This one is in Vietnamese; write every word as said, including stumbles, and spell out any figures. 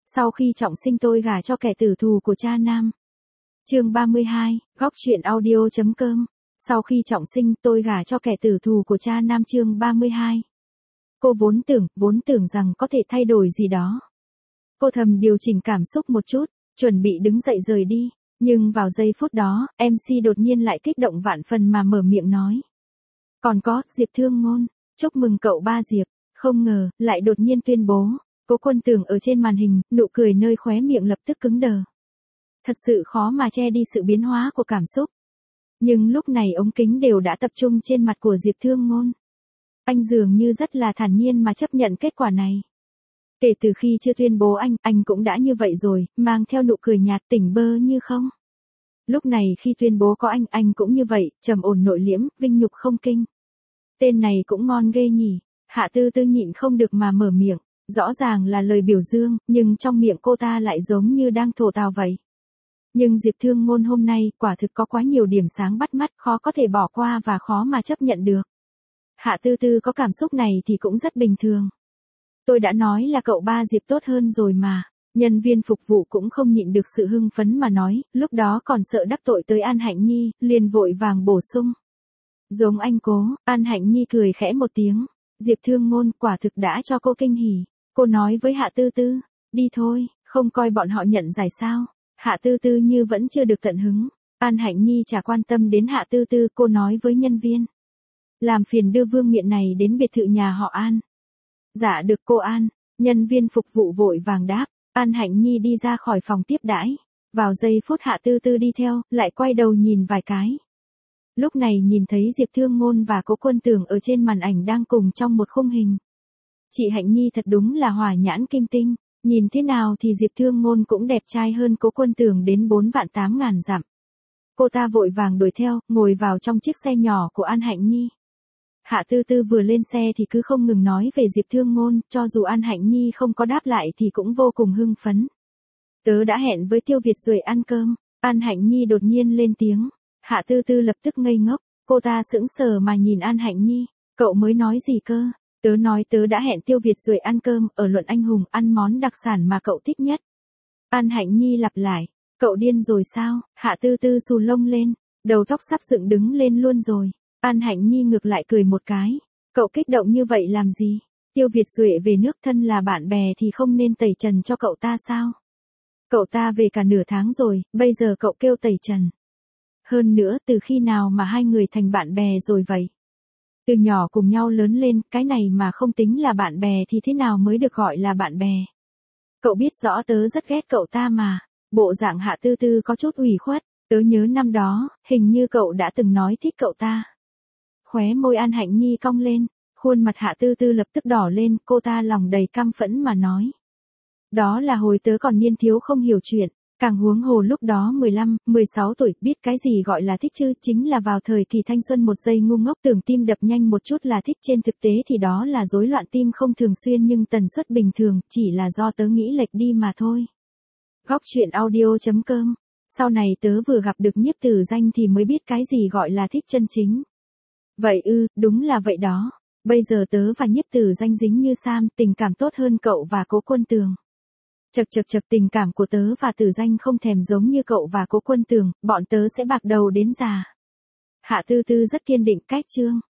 Sau khi trọng sinh tôi gả cho kẻ tử thù của cha nam. Chương ba mươi hai, góc truyện audio.com. Sau khi trọng sinh tôi gả cho kẻ tử thù của cha nam chương ba mươi hai. Cô vốn tưởng, vốn tưởng rằng có thể thay đổi gì đó. Cô thầm điều chỉnh cảm xúc một chút, chuẩn bị đứng dậy rời đi. Nhưng vào giây phút đó, em xê đột nhiên lại kích động vạn phần mà mở miệng nói. Còn có, Diệp Thương Ngôn, chúc mừng cậu ba Diệp. Không ngờ, lại đột nhiên tuyên bố. Cố Quân Tường ở trên màn hình, nụ cười nơi khóe miệng lập tức cứng đờ. Thật sự khó mà che đi sự biến hóa của cảm xúc. Nhưng lúc này ống kính đều đã tập trung trên mặt của Diệp Thương Ngôn. Anh dường như rất là thản nhiên mà chấp nhận kết quả này. Kể từ khi chưa tuyên bố anh, anh cũng đã như vậy rồi, mang theo nụ cười nhạt tỉnh bơ như không. Lúc này khi tuyên bố có anh, anh cũng như vậy, trầm ổn nội liễm, vinh nhục không kinh. Tên này cũng ngon ghê nhỉ. Hạ Tư Tư nhịn không được mà mở miệng. Rõ ràng là lời biểu dương, nhưng trong miệng cô ta lại giống như đang thổ tào vậy. Nhưng Diệp Thương Ngôn hôm nay quả thực có quá nhiều điểm sáng bắt mắt, khó có thể bỏ qua và khó mà chấp nhận được. Hạ Tư Tư có cảm xúc này thì cũng rất bình thường. Tôi đã nói là cậu ba Diệp tốt hơn rồi mà. Nhân viên phục vụ cũng không nhịn được sự hưng phấn mà nói, lúc đó còn sợ đắc tội tới An Hạnh Nhi, liền vội vàng bổ sung. Giống anh Cố, An Hạnh Nhi cười khẽ một tiếng. Diệp Thương Ngôn quả thực đã cho cô kinh hỉ. Cô nói với Hạ Tư Tư, đi thôi, không coi bọn họ nhận giải sao. Hạ Tư Tư như vẫn chưa được tận hứng. An Hạnh Nhi chả quan tâm đến Hạ Tư Tư, cô nói với nhân viên. Làm phiền đưa vương miện này đến biệt thự nhà họ An. Dạ được cô An. Nhân viên phục vụ vội vàng đáp. An Hạnh Nhi đi ra khỏi phòng tiếp đãi. Vào giây phút Hạ Tư Tư đi theo, lại quay đầu nhìn vài cái. Lúc này nhìn thấy Diệp Thương Ngôn và Cố Quân Tường ở trên màn ảnh đang cùng trong một khung hình. Chị Hạnh Nhi thật đúng là hỏa nhãn kim tinh, nhìn thế nào thì Diệp Thương Ngôn cũng đẹp trai hơn Cố Quân Tường đến bốn vạn tám ngàn dặm. Cô ta vội vàng đuổi theo, ngồi vào trong chiếc xe nhỏ của An Hạnh Nhi. Hạ Tư Tư vừa lên xe thì cứ không ngừng nói về Diệp Thương Ngôn, cho dù An Hạnh Nhi không có đáp lại thì cũng vô cùng hưng phấn. Tớ đã hẹn với Tiêu Việt rồi ăn cơm. An Hạnh Nhi đột nhiên lên tiếng. Hạ Tư Tư lập tức ngây ngốc, cô ta sững sờ mà nhìn An Hạnh Nhi. Cậu mới nói gì cơ? Tớ nói tớ đã hẹn Tiêu Việt rồi ăn cơm, ở Luận Anh Hùng, ăn món đặc sản mà cậu thích nhất. An Hạnh Nhi lặp lại, cậu điên rồi sao? Hạ Tư Tư xù lông lên, đầu tóc sắp dựng đứng lên luôn rồi. An Hạnh Nhi ngược lại cười một cái, cậu kích động như vậy làm gì? Tiêu Việt Duệ về nước thân là bạn bè thì không nên tẩy trần cho cậu ta sao? Cậu ta về cả nửa tháng rồi, bây giờ cậu kêu tẩy trần. Hơn nữa từ khi nào mà hai người thành bạn bè rồi vậy? Từ nhỏ cùng nhau lớn lên, cái này mà không tính là bạn bè thì thế nào mới được gọi là bạn bè? Cậu biết rõ tớ rất ghét cậu ta mà. Bộ dạng Hạ Tư Tư có chút ủy khuất, tớ nhớ năm đó, hình như cậu đã từng nói thích cậu ta. Khóe môi An Hạnh Nhi cong lên, khuôn mặt Hạ Tư Tư lập tức đỏ lên, cô ta lòng đầy căm phẫn mà nói. Đó là hồi tớ còn niên thiếu không hiểu chuyện. Càng huống hồ lúc đó mười lăm, mười sáu tuổi, biết cái gì gọi là thích chứ, chính là vào thời kỳ thanh xuân một giây ngu ngốc tưởng tim đập nhanh một chút là thích, trên thực tế thì đó là rối loạn tim không thường xuyên nhưng tần suất bình thường, chỉ là do tớ nghĩ lệch đi mà thôi. Góc truyện audio.com. Sau này tớ vừa gặp được Nhiếp Tử Danh thì mới biết cái gì gọi là thích chân chính. Vậy ư, đúng là vậy đó. Bây giờ tớ và Nhiếp Tử Danh dính như Sam, tình cảm tốt hơn cậu và Cố Quân Tường. Chật chật chật, tình cảm của tớ và Tử Danh không thèm giống như cậu và Cố Quân Tường, bọn tớ sẽ bạc đầu đến già. Hạ Tư Tư rất kiên định cách chương.